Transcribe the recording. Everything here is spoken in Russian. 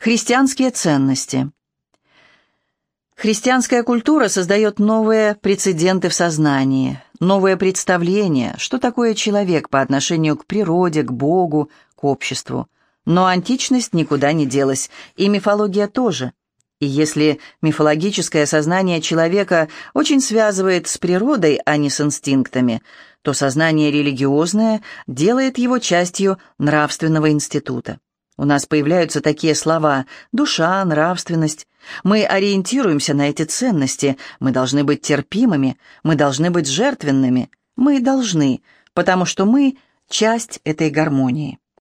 Христианские ценности. Христианская культура создает новые прецеденты в сознании, новые представления, что такое человек по отношению к природе, к Богу, к обществу. Но античность никуда не делась, и мифология тоже. И если мифологическое сознание человека очень связывает с природой, а не с инстинктами, то сознание религиозное делает его частью нравственного института. У нас появляются такие слова: душа, нравственность. Мы ориентируемся на эти ценности, мы должны быть терпимыми, мы должны быть жертвенными, мы должны, потому что мы часть этой гармонии.